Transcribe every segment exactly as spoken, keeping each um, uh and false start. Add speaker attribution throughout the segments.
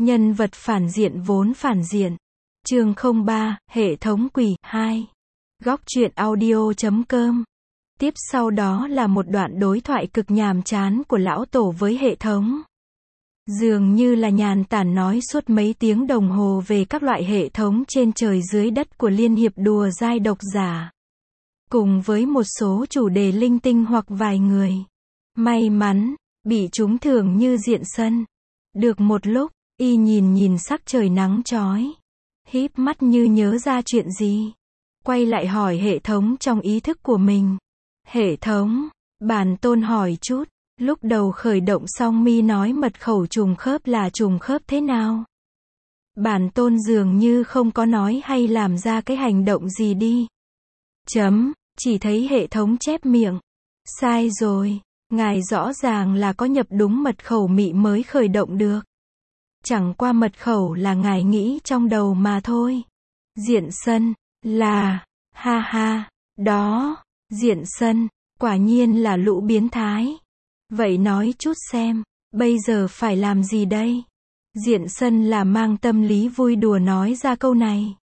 Speaker 1: Nhân vật phản diện vốn phản diện. Chương không ba, hệ thống quỷ, hai. Góc truyện audio chấm com. Tiếp sau đó là một đoạn đối thoại cực nhàm chán của lão tổ với hệ thống. Dường như là nhàn tản nói suốt mấy tiếng đồng hồ về các loại hệ thống trên trời dưới đất của Liên hiệp đùa dai độc giả. Cùng với một số chủ đề linh tinh hoặc vài người may mắn bị trúng thưởng như Diện Sân. Được một lúc, y nhìn nhìn sắc trời nắng chói, híp mắt như nhớ ra chuyện gì, quay lại hỏi hệ thống trong ý thức của mình. Hệ thống, bản tôn hỏi chút, lúc đầu khởi động xong mi nói mật khẩu trùng khớp là trùng khớp thế nào? Bản tôn dường như không có nói hay làm ra cái hành động gì đi. Chấm, chỉ thấy hệ thống chép miệng. Sai rồi, ngài rõ ràng là có nhập đúng mật khẩu mị mới khởi động được. Chẳng qua mật khẩu là ngài nghĩ trong đầu mà thôi. Diện Sân, là, ha ha, đó, Diện Sân, quả nhiên là lũ biến thái. Vậy nói chút xem, bây giờ phải làm gì đây? Diện Sân là mang tâm lý vui đùa nói ra câu này.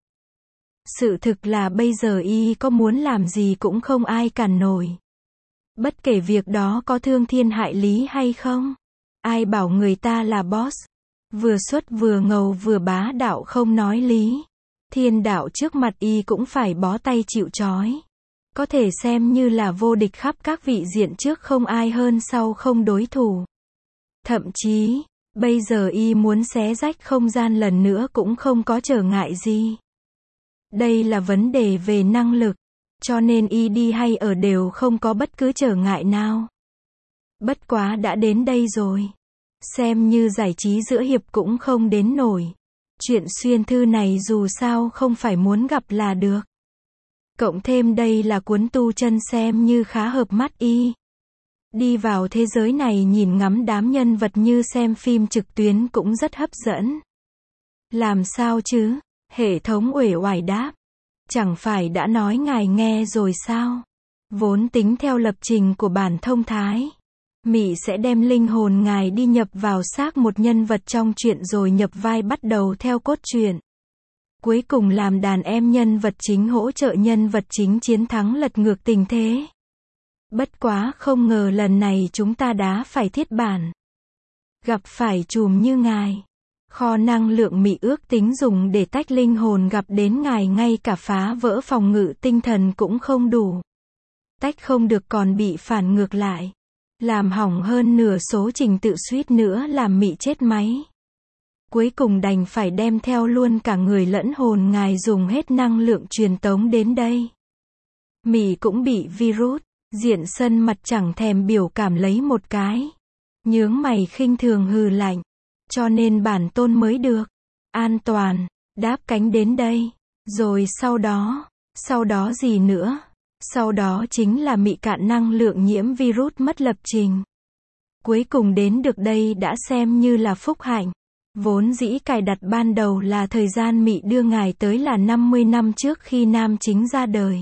Speaker 1: Sự thực là bây giờ y có muốn làm gì cũng không ai cản nổi. Bất kể việc đó có thương thiên hại lý hay không. Ai bảo người ta là boss. Vừa xuất vừa ngầu vừa bá đạo không nói lý. Thiên đạo trước mặt y cũng phải bó tay chịu trói. Có thể xem như là vô địch khắp các vị diện trước không ai hơn sau không đối thủ. Thậm chí, bây giờ y muốn xé rách không gian lần nữa cũng không có trở ngại gì. Đây là vấn đề về năng lực, cho nên y đi hay ở đều không có bất cứ trở ngại nào. Bất quá đã đến đây rồi. Xem như giải trí giữa hiệp cũng không đến nổi. Chuyện xuyên thư này dù sao không phải muốn gặp là được. Cộng thêm đây là cuốn tu chân xem như khá hợp mắt y. Đi vào thế giới này nhìn ngắm đám nhân vật như xem phim trực tuyến cũng rất hấp dẫn. Làm sao chứ? Hệ thống uể oải đáp. Chẳng phải đã nói ngài nghe rồi sao? Vốn tính theo lập trình của bản thông thái. Mị sẽ đem linh hồn ngài đi nhập vào xác một nhân vật trong truyện rồi nhập vai bắt đầu theo cốt truyện. Cuối cùng làm đàn em nhân vật chính hỗ trợ nhân vật chính chiến thắng lật ngược tình thế. Bất quá không ngờ lần này chúng ta đã phải thiết bản. Gặp phải trùm như ngài. Kho năng lượng mị ước tính dùng để tách linh hồn gặp đến ngài ngay cả phá vỡ phòng ngự tinh thần cũng không đủ. Tách không được còn bị phản ngược lại. Làm hỏng hơn nửa số trình tự suýt nữa làm mị chết máy. Cuối cùng đành phải đem theo luôn cả người lẫn hồn ngài dùng hết năng lượng truyền tống đến đây. Mị cũng bị virus. Diện Sân mặt chẳng thèm biểu cảm lấy một cái. Nhướng mày khinh thường hừ lạnh. Cho nên bản tôn mới được. An toàn. Đáp cánh đến đây. Rồi sau đó. Sau đó gì nữa? Sau đó chính là mị cạn năng lượng nhiễm virus mất lập trình. Cuối cùng đến được đây đã xem như là phúc hạnh. Vốn dĩ cài đặt ban đầu là thời gian mị đưa ngài tới là năm mươi năm trước khi nam chính ra đời.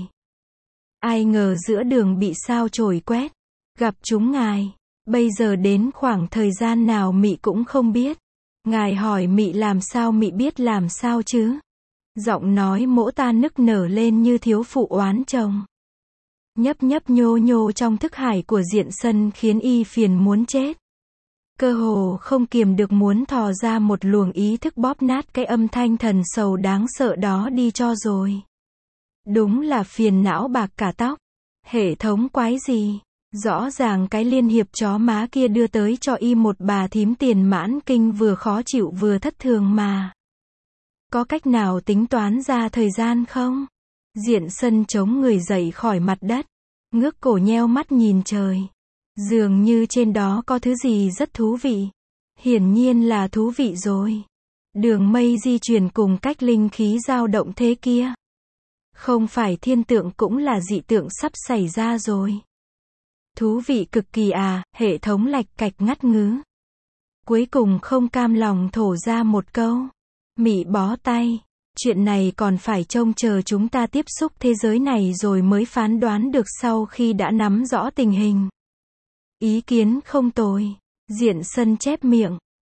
Speaker 1: Ai ngờ giữa đường bị sao chổi quét. Gặp chúng ngài. Bây giờ đến khoảng thời gian nào mị cũng không biết. Ngài hỏi mị làm sao mị biết làm sao chứ. Giọng nói mỗ ta nức nở lên như thiếu phụ oán chồng. Nhấp nhấp nhô nhô trong thức hải của Diện Sân khiến y phiền muốn chết. Cơ hồ không kiềm được muốn thò ra một luồng ý thức bóp nát cái âm thanh thần sầu đáng sợ đó đi cho rồi. Đúng là phiền não bạc cả tóc. Hệ thống quái gì? Rõ ràng cái liên hiệp chó má kia đưa tới cho y một bà thím tiền mãn kinh vừa khó chịu vừa thất thường mà. Có cách nào tính toán ra thời gian không? Diện Sân chống người dậy khỏi mặt đất. Ngước cổ nheo mắt nhìn trời. Dường như trên đó có thứ gì rất thú vị. Hiển nhiên là thú vị rồi. Đường mây di chuyển cùng cách linh khí dao động thế kia. Không phải thiên tượng cũng là dị tượng sắp xảy ra rồi. Thú vị cực kỳ à, hệ thống lạch cạch ngắt ngứ. Cuối cùng không cam lòng thổ ra một câu. Mị bó tay. Chuyện này còn phải trông chờ chúng ta tiếp xúc thế giới này rồi mới phán đoán được sau khi đã nắm rõ tình hình. Ý kiến không tồi. Diện Sân chép miệng.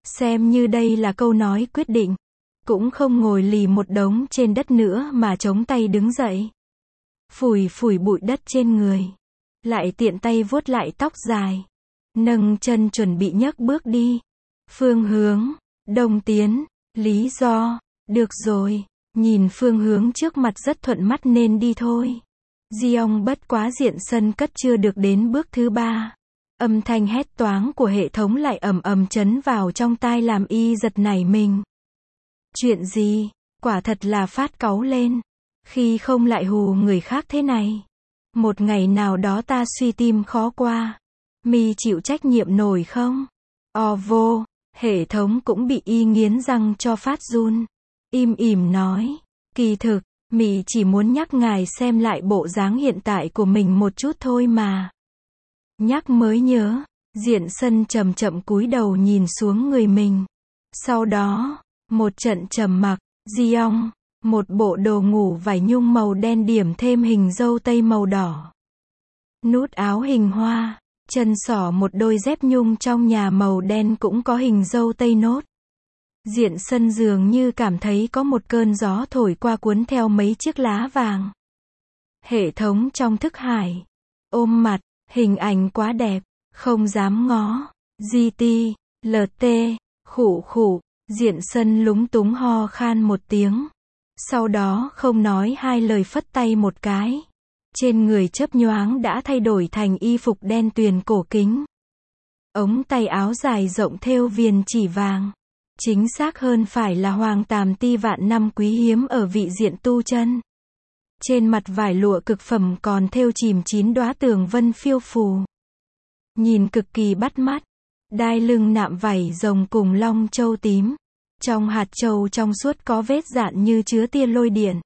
Speaker 1: Xem như đây là câu nói quyết định. Cũng không ngồi lì một đống trên đất nữa mà chống tay đứng dậy. Phủi phủi bụi đất trên người. Lại tiện tay vuốt lại tóc dài. Nâng chân chuẩn bị nhấc bước đi. Phương hướng, đông tiến, lý do, được rồi, nhìn phương hướng trước mặt rất thuận mắt nên đi thôi. Giông bất quá diện sân cất chưa được đến bước thứ ba. Âm thanh hét toáng của hệ thống lại ầm ầm chấn vào trong tai làm y giật nảy mình. Chuyện gì? Quả thật là phát cáu lên. Khi không lại hù người khác thế này. Một ngày nào đó ta suy tim khó qua. Mi chịu trách nhiệm nổi không? O vô, hệ thống cũng bị y nghiến răng cho phát run. Im ỉm nói. Kỳ thực, Mi chỉ muốn nhắc ngài xem lại bộ dáng hiện tại của mình một chút thôi mà. Nhắc mới nhớ, diện sân chậm chậm cúi đầu nhìn xuống người mình. Sau đó, một trận trầm mặc, Giông, một bộ đồ ngủ vải nhung màu đen điểm thêm hình dâu tây màu đỏ. Nút áo hình hoa, chân xỏ một đôi dép nhung trong nhà màu đen cũng có hình dâu tây nốt. Diện sân dường như cảm thấy có một cơn gió thổi qua cuốn theo mấy chiếc lá vàng. Hệ thống trong thức hải. Ôm mặt, hình ảnh quá đẹp, không dám ngó. giê tê, lờ tê, khụ khụ, diện sân lúng túng ho khan một tiếng. Sau đó không nói hai lời phất tay một cái. Trên người chớp nhoáng đã thay đổi thành y phục đen tuyền cổ kính. Ống tay áo dài rộng thêu viền chỉ vàng. Chính xác hơn phải là hoàng tàm ti vạn năm quý hiếm ở vị diện tu chân. Trên mặt vải lụa cực phẩm còn thêu chìm chín đóa tường vân phiêu phù. Nhìn cực kỳ bắt mắt. Đai lưng nạm vảy rồng cùng long châu tím. Trong hạt châu trong suốt có vết dạn như chứa tia lôi điện.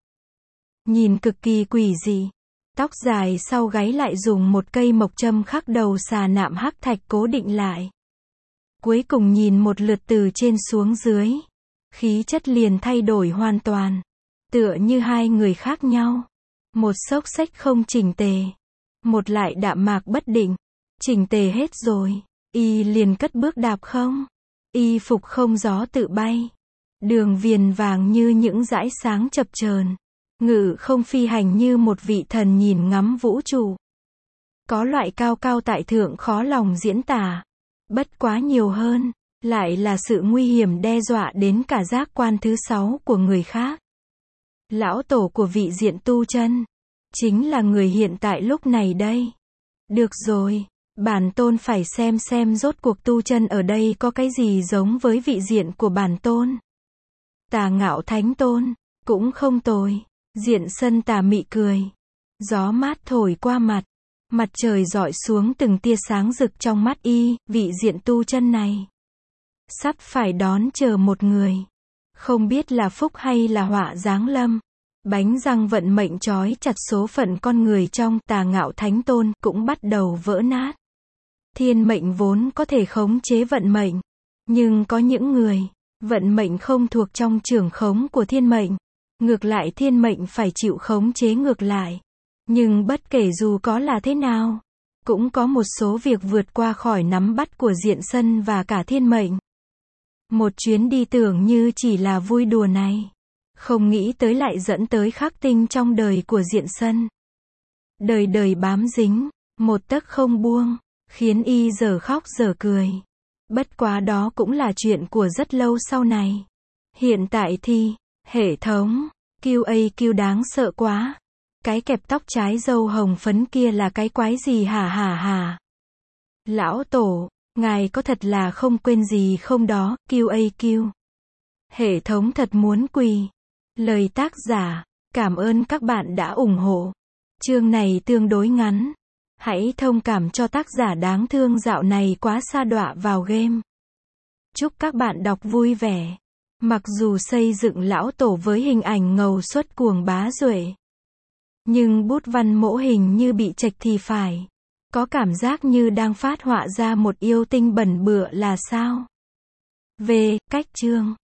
Speaker 1: Nhìn cực kỳ quỷ dị. Tóc dài sau gáy lại dùng một cây mộc châm khắc đầu xà nạm hắc thạch cố định lại. Cuối cùng nhìn một lượt từ trên xuống dưới. Khí chất liền thay đổi hoàn toàn. Tựa như hai người khác nhau. Một xốc xếch không chỉnh tề. Một lại đạm mạc bất định. Chỉnh tề hết rồi. Y liền cất bước đạp không. Y phục không gió tự bay. Đường viền vàng như những dải sáng chập chờn. Ngự không phi hành như một vị thần nhìn ngắm vũ trụ. Có loại cao cao tại thượng khó lòng diễn tả. Bất quá nhiều hơn, lại là sự nguy hiểm đe dọa đến cả giác quan thứ sáu của người khác. Lão tổ của vị diện tu chân, chính là người hiện tại lúc này đây. Được rồi, bản tôn phải xem xem rốt cuộc tu chân ở đây có cái gì giống với vị diện của bản tôn. Tà Ngạo Thánh Tôn, cũng không tồi. Diện sân tà mị cười. Gió mát thổi qua mặt. Mặt trời rọi xuống từng tia sáng rực trong mắt y, vị diện tu chân này. Sắp phải đón chờ một người. Không biết là phúc hay là họa giáng lâm. Bánh răng vận mệnh trói chặt số phận con người trong Tà Ngạo Thánh Tôn cũng bắt đầu vỡ nát. Thiên mệnh vốn có thể khống chế vận mệnh. Nhưng có những người, vận mệnh không thuộc trong trưởng khống của thiên mệnh. Ngược lại thiên mệnh phải chịu khống chế ngược lại. Nhưng bất kể dù có là thế nào, cũng có một số việc vượt qua khỏi nắm bắt của diện sân và cả thiên mệnh. Một chuyến đi tưởng như chỉ là vui đùa này. Không nghĩ tới lại dẫn tới khắc tinh trong đời của diện sân. Đời đời bám dính, một tấc không buông, khiến y giờ khóc giờ cười. Bất quá đó cũng là chuyện của rất lâu sau này. Hiện tại thì, hệ thống, quy a quy đáng sợ quá. Cái kẹp tóc trái dâu hồng phấn kia là cái quái gì hả hả hả? Lão tổ, ngài có thật là không quên gì không đó, quy a quy. Hệ thống thật muốn quỳ. Lời tác giả, cảm ơn các bạn đã ủng hộ. Chương này tương đối ngắn. Hãy thông cảm cho tác giả đáng thương dạo này quá sa đọa vào game. Chúc các bạn đọc vui vẻ. Mặc dù xây dựng lão tổ với hình ảnh ngầu xuất cuồng bá duệ. Nhưng bút văn mỗ hình như bị chệch thì phải. Có cảm giác như đang phát họa ra một yêu tinh bẩn bựa là sao? Về, cách chương.